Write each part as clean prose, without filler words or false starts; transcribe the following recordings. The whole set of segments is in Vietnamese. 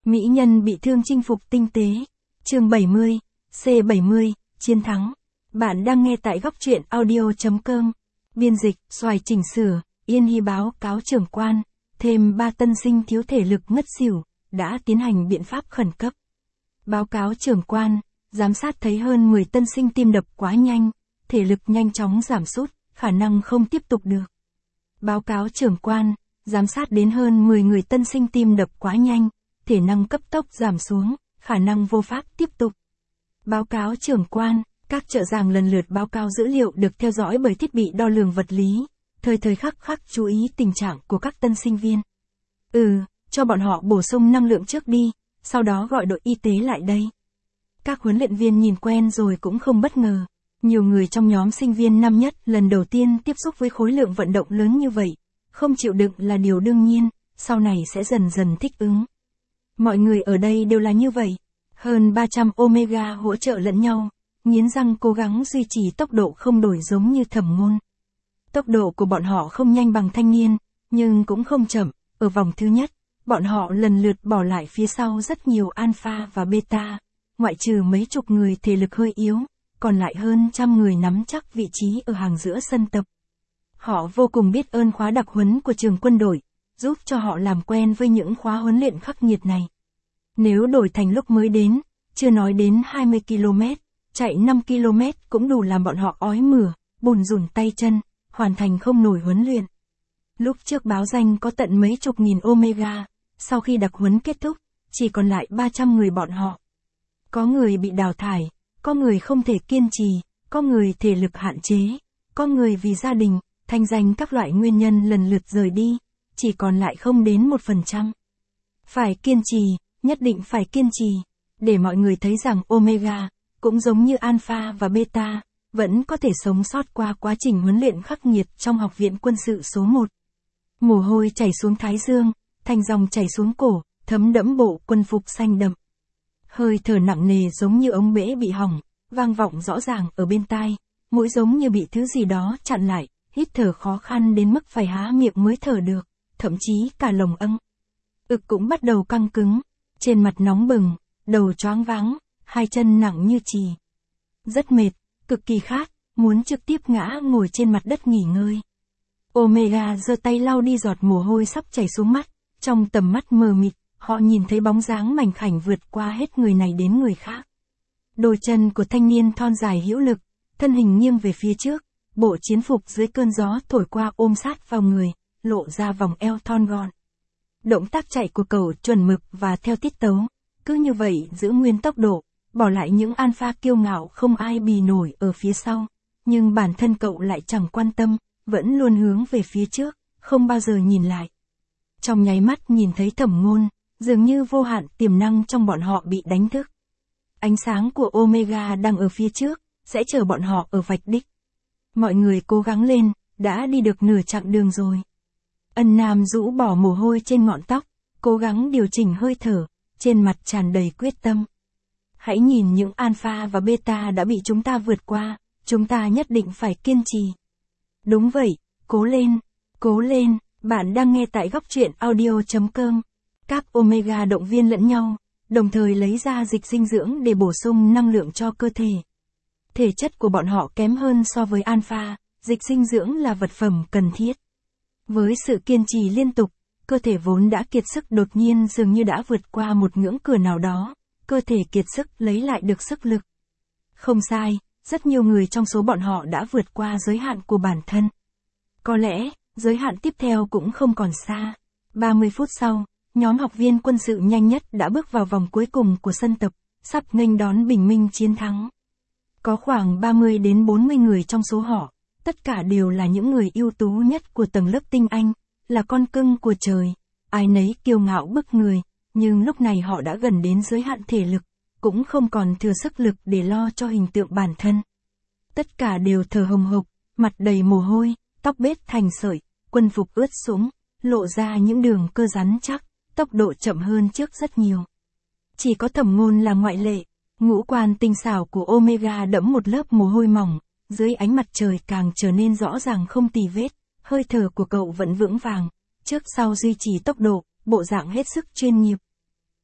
Mỹ nhân bị thương chinh phục tinh tế. Chương 70, C70, chiến thắng. Bạn đang nghe tại góc truyện audio.com. Biên dịch, Xoài chỉnh sửa, Yên Hy báo cáo trưởng quan, thêm 3 tân sinh thiếu thể lực ngất xỉu, đã tiến hành biện pháp khẩn cấp. Báo cáo trưởng quan, giám sát thấy hơn 10 tân sinh tim đập quá nhanh, thể lực nhanh chóng giảm sút, khả năng không tiếp tục được. Báo cáo trưởng quan, giám sát đến hơn 10 người tân sinh tim đập quá nhanh, thể năng cấp tốc giảm xuống, khả năng vô pháp tiếp tục. Báo cáo trưởng quan, các trợ giảng lần lượt báo cáo dữ liệu được theo dõi bởi thiết bị đo lường vật lý, thời khắc khắc chú ý tình trạng của các tân sinh viên. Cho bọn họ bổ sung năng lượng trước đi, sau đó gọi đội y tế lại đây. Các huấn luyện viên nhìn quen rồi cũng không bất ngờ. Nhiều người trong nhóm sinh viên năm nhất lần đầu tiên tiếp xúc với khối lượng vận động lớn như vậy. Không chịu đựng là điều đương nhiên, sau này sẽ dần dần thích ứng. Mọi người ở đây đều là như vậy. Hơn 300 Omega hỗ trợ lẫn nhau, nghiến răng cố gắng duy trì tốc độ không đổi giống như Thẩm Ngôn. Tốc độ của bọn họ không nhanh bằng thanh niên, nhưng cũng không chậm. Ở vòng thứ nhất, bọn họ lần lượt bỏ lại phía sau rất nhiều alpha và beta, ngoại trừ mấy chục người thể lực hơi yếu, còn lại hơn trăm người nắm chắc vị trí ở hàng giữa sân tập. Họ vô cùng biết ơn khóa đặc huấn của trường quân đội, giúp cho họ làm quen với những khóa huấn luyện khắc nghiệt này. Nếu đổi thành lúc mới đến, chưa nói đến 20 km, chạy 5 km cũng đủ làm bọn họ ói mửa, bùn rùn tay chân, hoàn thành không nổi huấn luyện. Lúc trước báo danh có tận mấy chục nghìn Omega, sau khi đặc huấn kết thúc, chỉ còn lại 300 người bọn họ. Có người bị đào thải, có người không thể kiên trì, có người thể lực hạn chế, có người vì gia đình, thanh danh các loại nguyên nhân lần lượt rời đi, chỉ còn lại không đến 1%. Phải kiên trì, nhất định phải kiên trì, để mọi người thấy rằng Omega, cũng giống như Alpha và Beta, vẫn có thể sống sót qua quá trình huấn luyện khắc nghiệt trong học viện quân sự số 1. Mồ hôi chảy xuống thái dương, thành dòng chảy xuống cổ, thấm đẫm bộ quân phục xanh đậm. Hơi thở nặng nề giống như ống bể bị hỏng, vang vọng rõ ràng ở bên tai, mũi giống như bị thứ gì đó chặn lại, hít thở khó khăn đến mức phải há miệng mới thở được, thậm chí cả lồng âng. Ực cũng bắt đầu căng cứng, trên mặt nóng bừng, đầu choáng váng, hai chân nặng như chì. Rất mệt, cực kỳ khát, muốn trực tiếp ngã ngồi trên mặt đất nghỉ ngơi. Omega giơ tay lau đi giọt mồ hôi sắp chảy xuống mắt, trong tầm mắt mờ mịt, họ nhìn thấy bóng dáng mảnh khảnh vượt qua hết người này đến người khác. Đôi chân của thanh niên thon dài hữu lực, thân hình nghiêng về phía trước, bộ chiến phục dưới cơn gió thổi qua ôm sát vào người, lộ ra vòng eo thon gọn. Động tác chạy của cậu chuẩn mực và theo tiết tấu, cứ như vậy giữ nguyên tốc độ, bỏ lại những alpha kiêu ngạo không ai bì nổi ở phía sau, nhưng bản thân cậu lại chẳng quan tâm, vẫn luôn hướng về phía trước, không bao giờ nhìn lại. Trong nháy mắt nhìn thấy Thẩm Ngôn, dường như vô hạn tiềm năng trong bọn họ bị đánh thức. Ánh sáng của Omega đang ở phía trước, sẽ chờ bọn họ ở vạch đích. Mọi người cố gắng lên, đã đi được nửa chặng đường rồi. Ân Nam rũ bỏ mồ hôi trên ngọn tóc, cố gắng điều chỉnh hơi thở, trên mặt tràn đầy quyết tâm. Hãy nhìn những alpha và beta đã bị chúng ta vượt qua, chúng ta nhất định phải kiên trì. Đúng vậy, cố lên, bạn đang nghe tại góc truyện audio.com. Các Omega động viên lẫn nhau, đồng thời lấy ra dịch dinh dưỡng để bổ sung năng lượng cho cơ thể. Thể chất của bọn họ kém hơn so với alpha, dịch dinh dưỡng là vật phẩm cần thiết. Với sự kiên trì liên tục, cơ thể vốn đã kiệt sức đột nhiên dường như đã vượt qua một ngưỡng cửa nào đó, cơ thể kiệt sức lấy lại được sức lực. Không sai, rất nhiều người trong số bọn họ đã vượt qua giới hạn của bản thân. Có lẽ, giới hạn tiếp theo cũng không còn xa. 30 phút sau, nhóm học viên quân sự nhanh nhất đã bước vào vòng cuối cùng của sân tập, sắp nghênh đón bình minh chiến thắng. Có khoảng 30 đến 40 người trong số họ, tất cả đều là những người ưu tú nhất của tầng lớp tinh anh, là con cưng của trời, ai nấy kiêu ngạo bức người, nhưng lúc này họ đã gần đến giới hạn thể lực, cũng không còn thừa sức lực để lo cho hình tượng bản thân. Tất cả đều thở hồng hộc, mặt đầy mồ hôi, tóc bết thành sợi, quân phục ướt sũng, lộ ra những đường cơ rắn chắc, tốc độ chậm hơn trước rất nhiều. Chỉ có Thẩm Ngôn là ngoại lệ, ngũ quan tinh xảo của Omega đẫm một lớp mồ hôi mỏng, dưới ánh mặt trời càng trở nên rõ ràng không tì vết, hơi thở của cậu vẫn vững vàng, trước sau duy trì tốc độ, bộ dạng hết sức chuyên nghiệp.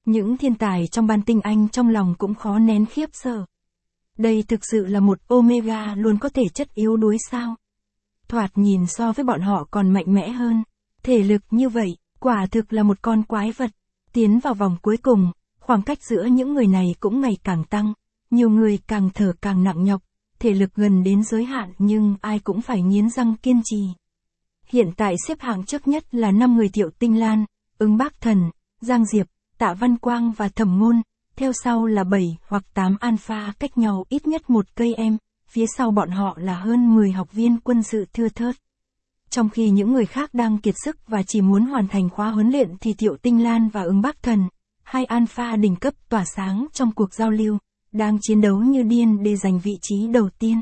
Những thiên tài trong ban tinh anh trong lòng cũng khó nén khiếp sợ. Đây thực sự là một Omega luôn có thể chất yếu đuối sao? Thoạt nhìn so với bọn họ còn mạnh mẽ hơn. Thể lực như vậy, quả thực là một con quái vật. Tiến vào vòng cuối cùng, khoảng cách giữa những người này cũng ngày càng tăng. Nhiều người càng thở càng nặng nhọc, thể lực gần đến giới hạn nhưng ai cũng phải nghiến răng kiên trì. Hiện tại xếp hạng trước nhất là 5 người Thiệu Tinh Lan, Ứng Bác Thần, Giang Diệp, Tạ Văn Quang và Thẩm Ngôn, theo sau là 7 hoặc 8 alpha cách nhau ít nhất một cây em, phía sau bọn họ là hơn 10 học viên quân sự thưa thớt. Trong khi những người khác đang kiệt sức và chỉ muốn hoàn thành khóa huấn luyện thì Thiệu Tinh Lan và Ứng Bác Thần, hai alpha đỉnh cấp tỏa sáng trong cuộc giao lưu, đang chiến đấu như điên để giành vị trí đầu tiên.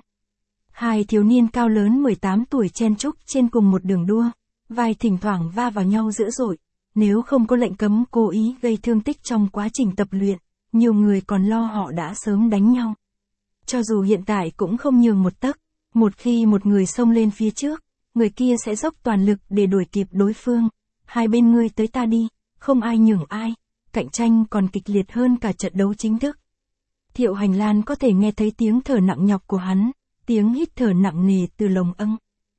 Hai thiếu niên cao lớn 18 tuổi chen chúc trên cùng một đường đua, vai thỉnh thoảng va vào nhau dữ dội, nếu không có lệnh cấm cố ý gây thương tích trong quá trình tập luyện, nhiều người còn lo họ đã sớm đánh nhau. Cho dù hiện tại cũng không nhường một tấc, một khi một người xông lên phía trước, người kia sẽ dốc toàn lực để đuổi kịp đối phương. Hai bên ngươi tới ta đi, không ai nhường ai, cạnh tranh còn kịch liệt hơn cả trận đấu chính thức. Thiệu Hành Lan có thể nghe thấy tiếng thở nặng nhọc của hắn, tiếng hít thở nặng nề từ lồng âng.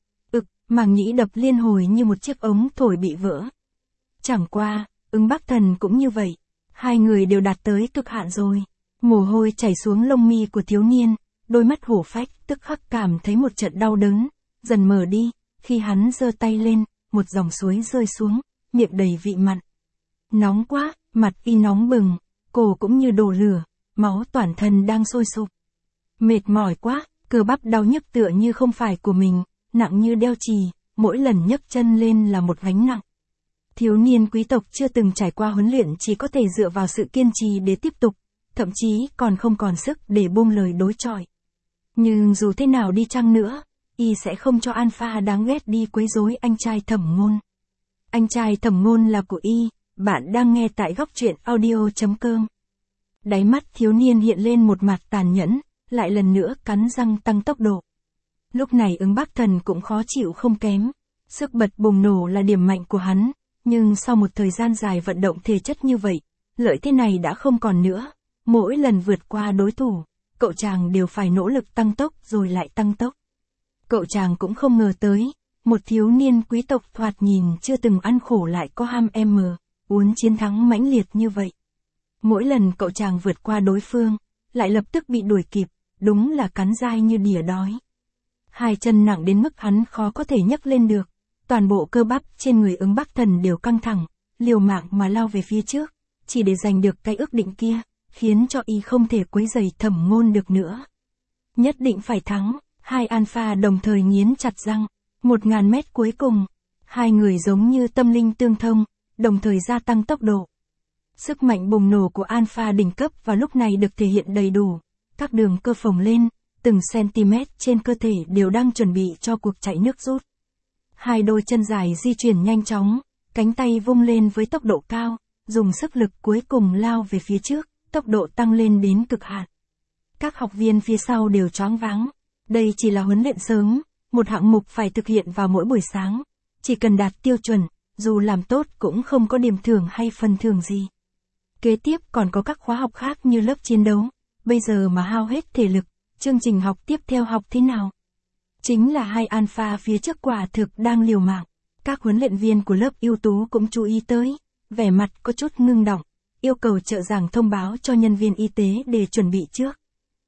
Màng nhĩ đập liên hồi như một chiếc ống thổi bị vỡ. Chẳng qua, Ứng Bác Thần cũng như vậy, hai người đều đạt tới cực hạn rồi. Mồ hôi chảy xuống lông mi của thiếu niên, đôi mắt hổ phách tức khắc cảm thấy một trận đau đớn, dần mở đi, khi hắn giơ tay lên, một dòng suối rơi xuống, miệng đầy vị mặn. Nóng quá, mặt y nóng bừng, cổ cũng như đổ lửa, máu toàn thân đang sôi sục. Mệt mỏi quá, cơ bắp đau nhức tựa như không phải của mình, nặng như đeo chì, mỗi lần nhấc chân lên là một gánh nặng. Thiếu niên quý tộc chưa từng trải qua huấn luyện chỉ có thể dựa vào sự kiên trì để tiếp tục, thậm chí còn không còn sức để buông lời đối chọi. Nhưng dù thế nào đi chăng nữa, y sẽ không cho alpha đáng ghét đi quấy rối anh trai Thẩm Ngôn. Anh trai Thẩm Ngôn là của y, bạn đang nghe tại góc truyện audio.com. Đáy mắt thiếu niên hiện lên một mặt tàn nhẫn, lại lần nữa cắn răng tăng tốc độ. Lúc này Ứng Bác Thần cũng khó chịu không kém. Sức bật bùng nổ là điểm mạnh của hắn, nhưng sau một thời gian dài vận động thể chất như vậy, lợi thế này đã không còn nữa. Mỗi lần vượt qua đối thủ, cậu chàng đều phải nỗ lực tăng tốc rồi lại tăng tốc. Cậu chàng cũng không ngờ tới, một thiếu niên quý tộc thoạt nhìn chưa từng ăn khổ lại có ham muốn chiến thắng mãnh liệt như vậy. Mỗi lần cậu chàng vượt qua đối phương, lại lập tức bị đuổi kịp, đúng là cắn dai như đỉa đói. Hai chân nặng đến mức hắn khó có thể nhấc lên được, toàn bộ cơ bắp trên người Ứng Bác Thần đều căng thẳng, liều mạng mà lao về phía trước, chỉ để giành được cái ước định kia, khiến cho y không thể quấy rầy Thẩm Ngôn được nữa. Nhất định phải thắng, hai alpha đồng thời nghiến chặt răng, 1000 mét cuối cùng, hai người giống như tâm linh tương thông, đồng thời gia tăng tốc độ. Sức mạnh bùng nổ của alpha đỉnh cấp vào lúc này được thể hiện đầy đủ, các đường cơ phồng lên, từng cm trên cơ thể đều đang chuẩn bị cho cuộc chạy nước rút. Hai đôi chân dài di chuyển nhanh chóng, cánh tay vung lên với tốc độ cao, dùng sức lực cuối cùng lao về phía trước, tốc độ tăng lên đến cực hạn. Các học viên phía sau đều choáng váng. Đây chỉ là huấn luyện sớm, một hạng mục phải thực hiện vào mỗi buổi sáng. Chỉ cần đạt tiêu chuẩn, dù làm tốt cũng không có điểm thưởng hay phần thưởng gì. Kế tiếp còn có các khóa học khác như lớp chiến đấu. Bây giờ mà hao hết thể lực, chương trình học tiếp theo học thế nào? Chính là hai alpha phía trước quả thực đang liều mạng. Các huấn luyện viên của lớp ưu tú cũng chú ý tới, vẻ mặt có chút ngưng động, yêu cầu trợ giảng thông báo cho nhân viên y tế để chuẩn bị trước.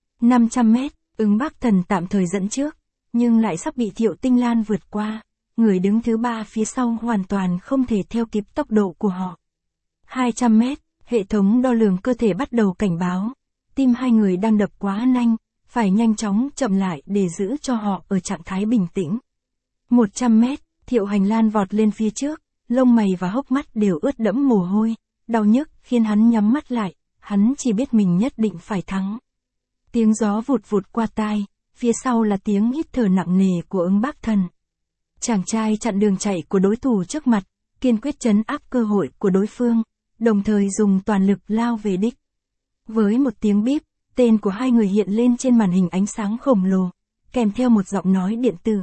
500 mét, Ứng Bác Thần tạm thời dẫn trước, nhưng lại sắp bị Thiệu Tinh Lan vượt qua. Người đứng thứ 3 phía sau hoàn toàn không thể theo kịp tốc độ của họ. 200 mét, hệ thống đo lường cơ thể bắt đầu cảnh báo. Tim hai người đang đập quá nhanh, phải nhanh chóng chậm lại để giữ cho họ ở trạng thái bình tĩnh. 100 mét, Thiệu Hành Lan vọt lên phía trước, lông mày và hốc mắt đều ướt đẫm mồ hôi, đau nhức khiến hắn nhắm mắt lại, hắn chỉ biết mình nhất định phải thắng. Tiếng gió vụt vụt qua tai, phía sau là tiếng hít thở nặng nề của Ứng Bác Thần. Chàng trai chặn đường chạy của đối thủ trước mặt, kiên quyết trấn áp cơ hội của đối phương, đồng thời dùng toàn lực lao về đích. Với một tiếng bíp, tên của hai người hiện lên trên màn hình ánh sáng khổng lồ, kèm theo một giọng nói điện tử.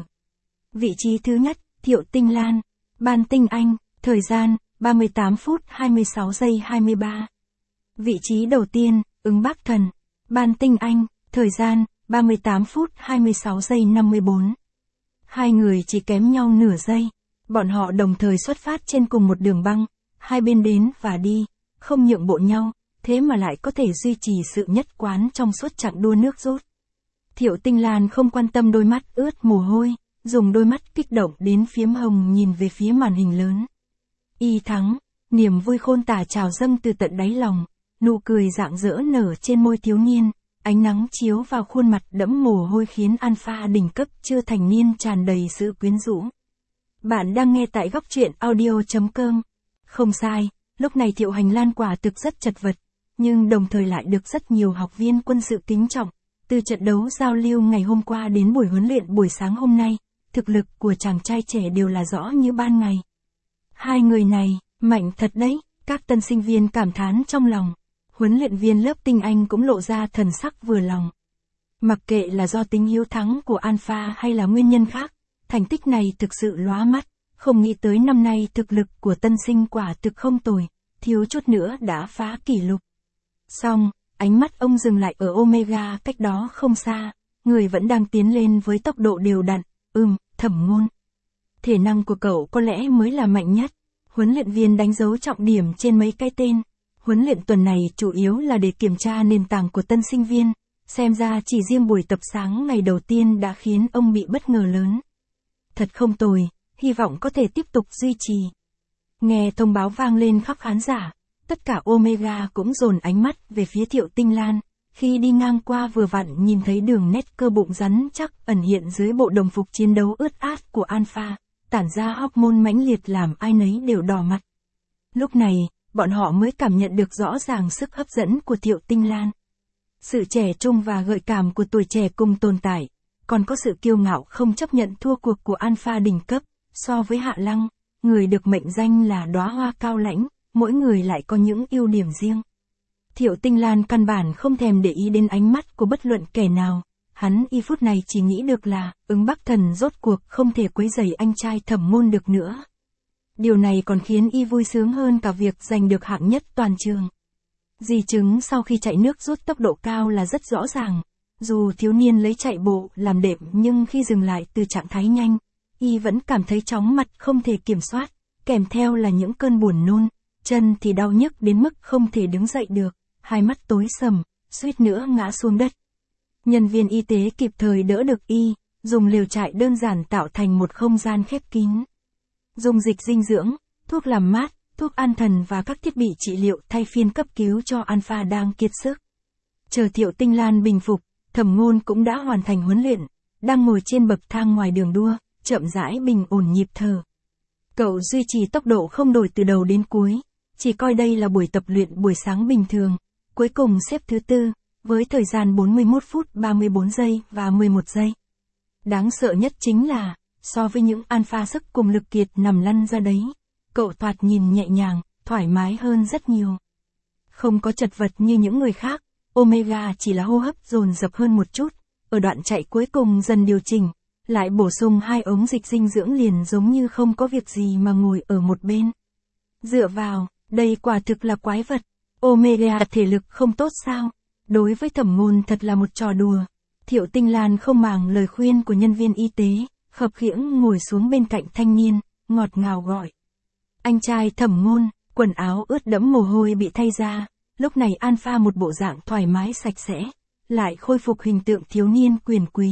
Vị trí thứ nhất, Thiệu Tinh Lan, ban tinh anh, thời gian, 38 phút 26 giây 23. Vị trí đầu tiên, Ứng Bác Thần. Ban Tinh Anh, thời gian, 38 phút 26 giây 54. Hai người chỉ kém nhau nửa giây. Bọn họ đồng thời xuất phát trên cùng một đường băng, hai bên đến và đi, không nhượng bộ nhau, thế mà lại có thể duy trì sự nhất quán trong suốt chặng đua nước rút. Thiệu Tinh Lan không quan tâm đôi mắt ướt mồ hôi, dùng đôi mắt kích động đến phiếm hồng nhìn về phía màn hình lớn. Y thắng, niềm vui khôn tả trào dâng từ tận đáy lòng, nụ cười rạng rỡ nở trên môi thiếu niên, ánh nắng chiếu vào khuôn mặt đẫm mồ hôi khiến alpha đỉnh cấp chưa thành niên tràn đầy sự quyến rũ. Bạn đang nghe tại góc truyện audio.com. Không sai, lúc này Thiệu Hành Lan quả thực rất chật vật, nhưng đồng thời lại được rất nhiều học viên quân sự kính trọng. Từ trận đấu giao lưu ngày hôm qua đến buổi huấn luyện buổi sáng hôm nay, thực lực của chàng trai trẻ đều là rõ như ban ngày. Hai người này, mạnh thật đấy, các tân sinh viên cảm thán trong lòng. Huấn luyện viên lớp Tinh Anh cũng lộ ra thần sắc vừa lòng. Mặc kệ là do tính hiếu thắng của Alpha hay là nguyên nhân khác, thành tích này thực sự lóa mắt, không nghĩ tới năm nay thực lực của tân sinh quả thực không tồi, thiếu chút nữa đã phá kỷ lục. Xong, ánh mắt ông dừng lại ở Omega cách đó không xa, người vẫn đang tiến lên với tốc độ đều đặn, Thẩm Ngôn. Thể năng của cậu có lẽ mới là mạnh nhất. Huấn luyện viên đánh dấu trọng điểm trên mấy cái tên. Huấn luyện tuần này chủ yếu là để kiểm tra nền tảng của tân sinh viên, xem ra chỉ riêng buổi tập sáng ngày đầu tiên đã khiến ông bị bất ngờ lớn. Thật không tồi, hy vọng có thể tiếp tục duy trì. Nghe thông báo vang lên khắp khán giả, tất cả Omega cũng dồn ánh mắt về phía Thiệu Tinh Lan, khi đi ngang qua vừa vặn nhìn thấy đường nét cơ bụng rắn chắc ẩn hiện dưới bộ đồng phục chiến đấu ướt át của Alpha, tản ra hormone mãnh liệt làm ai nấy đều đỏ mặt. Lúc này, bọn họ mới cảm nhận được rõ ràng sức hấp dẫn của Thiệu Tinh Lan. Sự trẻ trung và gợi cảm của tuổi trẻ cùng tồn tại, còn có sự kiêu ngạo không chấp nhận thua cuộc của Alpha đỉnh cấp, so với Hạ Lăng, người được mệnh danh là đóa hoa cao lãnh, mỗi người lại có những ưu điểm riêng. Thiệu Tinh Lan căn bản không thèm để ý đến ánh mắt của bất luận kẻ nào, hắn y phút này chỉ nghĩ được là, Ứng Bắc Thần rốt cuộc không thể quấy rầy anh trai Thẩm Ngôn được nữa. Điều này còn khiến y vui sướng hơn cả việc giành được hạng nhất toàn trường. Di chứng sau khi chạy nước rút tốc độ cao là rất rõ ràng, dù thiếu niên lấy chạy bộ làm đệm nhưng khi dừng lại từ trạng thái nhanh, y vẫn cảm thấy chóng mặt không thể kiểm soát, kèm theo là những cơn buồn nôn, chân thì đau nhức đến mức không thể đứng dậy được, hai mắt tối sầm, suýt nữa ngã xuống đất. Nhân viên y tế kịp thời đỡ được y, dùng lều trại đơn giản tạo thành một không gian khép kín. Dùng dịch dinh dưỡng, thuốc làm mát, thuốc an thần và các thiết bị trị liệu thay phiên cấp cứu cho Alpha đang kiệt sức. Chờ Thiệu Tinh Lan bình phục, Thẩm Ngôn cũng đã hoàn thành huấn luyện, đang ngồi trên bậc thang ngoài đường đua, chậm rãi bình ổn nhịp thở. Cậu duy trì tốc độ không đổi từ đầu đến cuối, chỉ coi đây là buổi tập luyện buổi sáng bình thường, cuối cùng xếp thứ tư, với thời gian 41 phút 34 giây và 11 giây. Đáng sợ nhất chính là, so với những alpha sức cùng lực kiệt nằm lăn ra đấy, cậu thoạt nhìn nhẹ nhàng, thoải mái hơn rất nhiều. Không có chật vật như những người khác, Omega chỉ là hô hấp dồn dập hơn một chút, ở đoạn chạy cuối cùng dần điều chỉnh, lại bổ sung 2 ống dịch dinh dưỡng liền giống như không có việc gì mà ngồi ở một bên. Dựa vào, đây quả thực là quái vật. Omega thể lực không tốt sao? Đối với Thẩm Ngôn thật là một trò đùa. Thiệu Tinh Lan không màng lời khuyên của nhân viên y tế, khập khiễng ngồi xuống bên cạnh thanh niên, ngọt ngào gọi. Anh trai Thẩm Ngôn, quần áo ướt đẫm mồ hôi bị thay ra, lúc này Alpha một bộ dạng thoải mái sạch sẽ, lại khôi phục hình tượng thiếu niên quyền quý.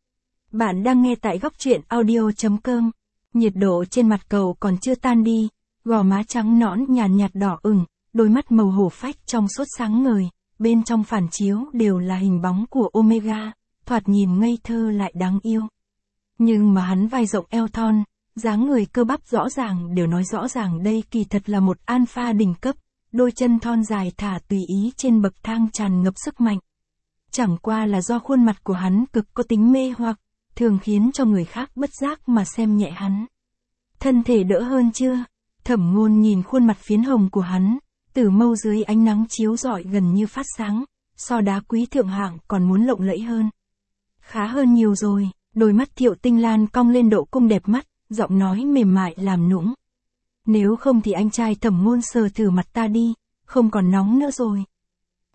Bạn đang nghe tại góc truyện audio.com. Nhiệt độ trên mặt cậu còn chưa tan đi, gò má trắng nõn nhàn nhạt đỏ ửng, đôi mắt màu hổ phách trong suốt sáng ngời, bên trong phản chiếu đều là hình bóng của Omega, thoạt nhìn ngây thơ lại đáng yêu. Nhưng mà hắn vai rộng eo thon, dáng người cơ bắp rõ ràng đều nói rõ ràng đây kỳ thật là một alpha đỉnh cấp, đôi chân thon dài thả tùy ý trên bậc thang tràn ngập sức mạnh. Chẳng qua là do khuôn mặt của hắn cực có tính mê hoặc, thường khiến cho người khác bất giác mà xem nhẹ hắn. Thân thể đỡ hơn chưa? Thẩm Ngôn nhìn khuôn mặt phiến hồng của hắn, tử mâu dưới ánh nắng chiếu rọi gần như phát sáng, so đá quý thượng hạng còn muốn lộng lẫy hơn. Khá hơn nhiều rồi, đôi mắt Thiệu Tinh Lan cong lên độ cung đẹp mắt, giọng nói mềm mại làm nũng. Nếu không thì anh trai Thẩm Ngôn sờ thử mặt ta đi, không còn nóng nữa rồi,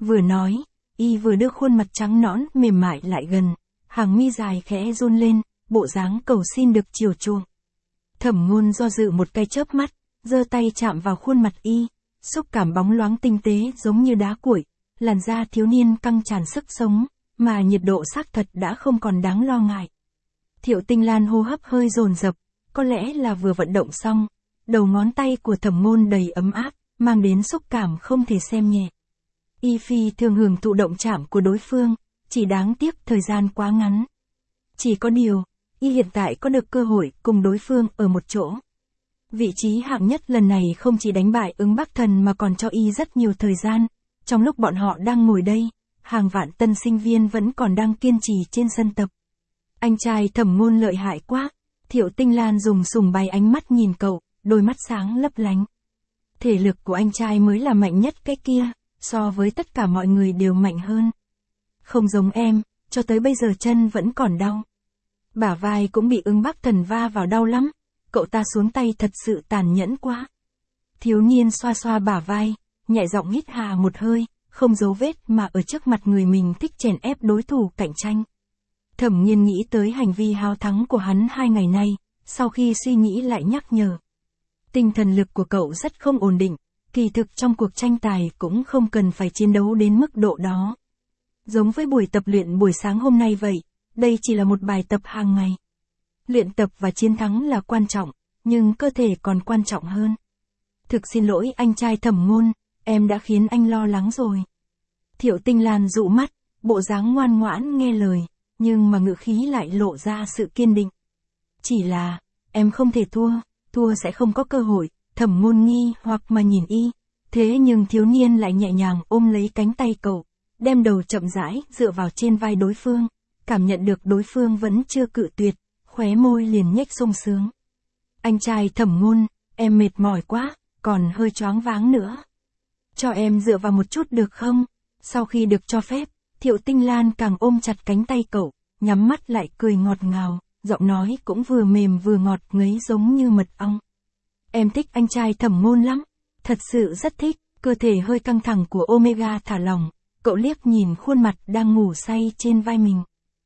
Vừa nói, y vừa đưa khuôn mặt trắng nõn mềm mại lại gần, hàng mi dài khẽ run lên, bộ dáng cầu xin được chiều chuộng. Thẩm Ngôn do dự một cái chớp mắt, giơ tay chạm vào khuôn mặt y, xúc cảm bóng loáng tinh tế giống như đá cuội, làn da thiếu niên căng tràn sức sống, mà nhiệt độ xác thật đã không còn đáng lo ngại. Thiệu Tinh Lan hô hấp hơi dồn dập, có lẽ là vừa vận động xong, đầu ngón tay của Thẩm Ngôn đầy ấm áp, mang đến xúc cảm không thể xem nhẹ. Y phi thường hưởng thụ động chạm của đối phương, chỉ đáng tiếc thời gian quá ngắn. Chỉ có điều, y hiện tại có được cơ hội cùng đối phương ở một chỗ. Vị trí hạng nhất lần này không chỉ đánh bại Ứng Bắc Thần mà còn cho y rất nhiều thời gian. Trong lúc bọn họ đang ngồi đây, hàng vạn tân sinh viên vẫn còn đang kiên trì trên sân tập. Anh trai Thẩm Ngôn lợi hại quá. Thiệu Tinh Lan dùng sùng bày ánh mắt nhìn cậu, đôi mắt sáng lấp lánh. Thể lực của anh trai mới là mạnh nhất cái kia, so với tất cả mọi người đều mạnh hơn. Không giống em, cho tới bây giờ chân vẫn còn đau. Bả vai cũng bị Ứng Bắc Thần va vào đau lắm, cậu ta xuống tay thật sự tàn nhẫn quá. Thiếu niên xoa xoa bả vai, nhẹ giọng hít hà một hơi, không giấu vết mà ở trước mặt người mình thích chèn ép đối thủ cạnh tranh. Thẩm Nghiên nghĩ tới hành vi háo thắng của hắn 2 ngày nay, sau khi suy nghĩ lại nhắc nhở. Tinh thần lực của cậu rất không ổn định, kỳ thực trong cuộc tranh tài cũng không cần phải chiến đấu đến mức độ đó. Giống với buổi tập luyện buổi sáng hôm nay vậy, đây chỉ là một bài tập hàng ngày. Luyện tập và chiến thắng là quan trọng, nhưng cơ thể còn quan trọng hơn. Thực xin lỗi anh trai Thẩm Ngôn, em đã khiến anh lo lắng rồi. Thiệu Tinh Lan dụ mắt, bộ dáng ngoan ngoãn nghe lời, nhưng mà ngữ khí lại lộ ra sự kiên định. Chỉ là, em không thể thua sẽ không có cơ hội. Thẩm Ngôn nghi hoặc mà nhìn y, thế nhưng thiếu niên lại nhẹ nhàng ôm lấy cánh tay cậu, đem đầu chậm rãi dựa vào trên vai đối phương, cảm nhận được đối phương vẫn chưa cự tuyệt, khóe môi liền nhếch sung sướng. Anh trai Thẩm Ngôn, em mệt mỏi quá, còn hơi choáng váng nữa. Cho em dựa vào một chút được không? Sau khi được cho phép, Thiệu Tinh Lan càng ôm chặt cánh tay cậu, nhắm mắt lại cười ngọt ngào, giọng nói cũng vừa mềm vừa ngọt ngấy giống như mật ong. Em thích anh trai Thẩm Ngôn lắm, thật sự rất thích. Cơ thể hơi căng thẳng của Omega thả lỏng, cậu liếc nhìn khuôn mặt đang ngủ say trên vai mình.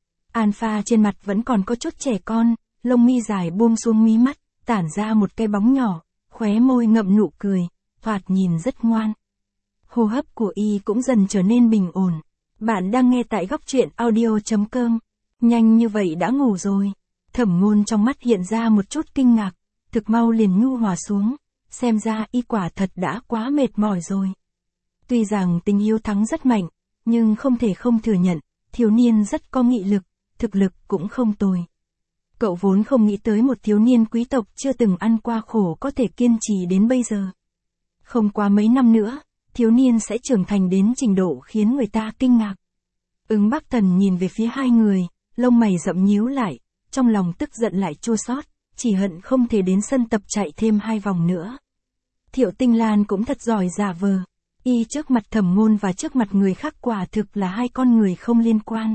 Alpha trên mặt vẫn còn có chút trẻ con, lông mi dài buông xuống mí mắt, tản ra một cái bóng nhỏ, khóe môi ngậm nụ cười, thoạt nhìn rất ngoan. Hô hấp của y cũng dần trở nên bình ổn. Bạn đang nghe tại góc truyện audio.com. Nhanh như vậy đã ngủ rồi. Thẩm Ngôn trong mắt hiện ra một chút kinh ngạc, thực mau liền nhu hòa xuống, xem ra y quả thật đã quá mệt mỏi rồi. Tuy rằng tình yêu thắng rất mạnh, nhưng không thể không thừa nhận, thiếu niên rất có nghị lực, thực lực cũng không tồi. Cậu vốn không nghĩ tới một thiếu niên quý tộc chưa từng ăn qua khổ có thể kiên trì đến bây giờ. Không qua mấy năm nữa, thiếu niên sẽ trưởng thành đến trình độ khiến người ta kinh ngạc. Ứng Bắc Thần nhìn về phía hai người, lông mày rậm nhíu lại, trong lòng tức giận lại chua xót, chỉ hận không thể đến sân tập chạy thêm 2 vòng nữa. Thiệu Tinh Lan cũng thật giỏi giả vờ, y trước mặt Thẩm Ngôn và trước mặt người khác quả thực là hai con người không liên quan.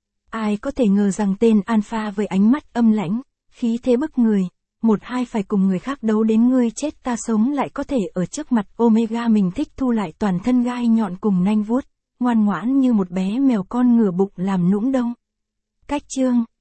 Ai có thể ngờ rằng tên Alpha với ánh mắt âm lãnh, khí thế bức người, 1-2 phải cùng người khác đấu đến ngươi chết ta sống lại có thể ở trước mặt Omega mình thích thu lại toàn thân gai nhọn cùng nanh vuốt, ngoan ngoãn như một bé mèo con ngửa bụng làm nũng đông. Cách chương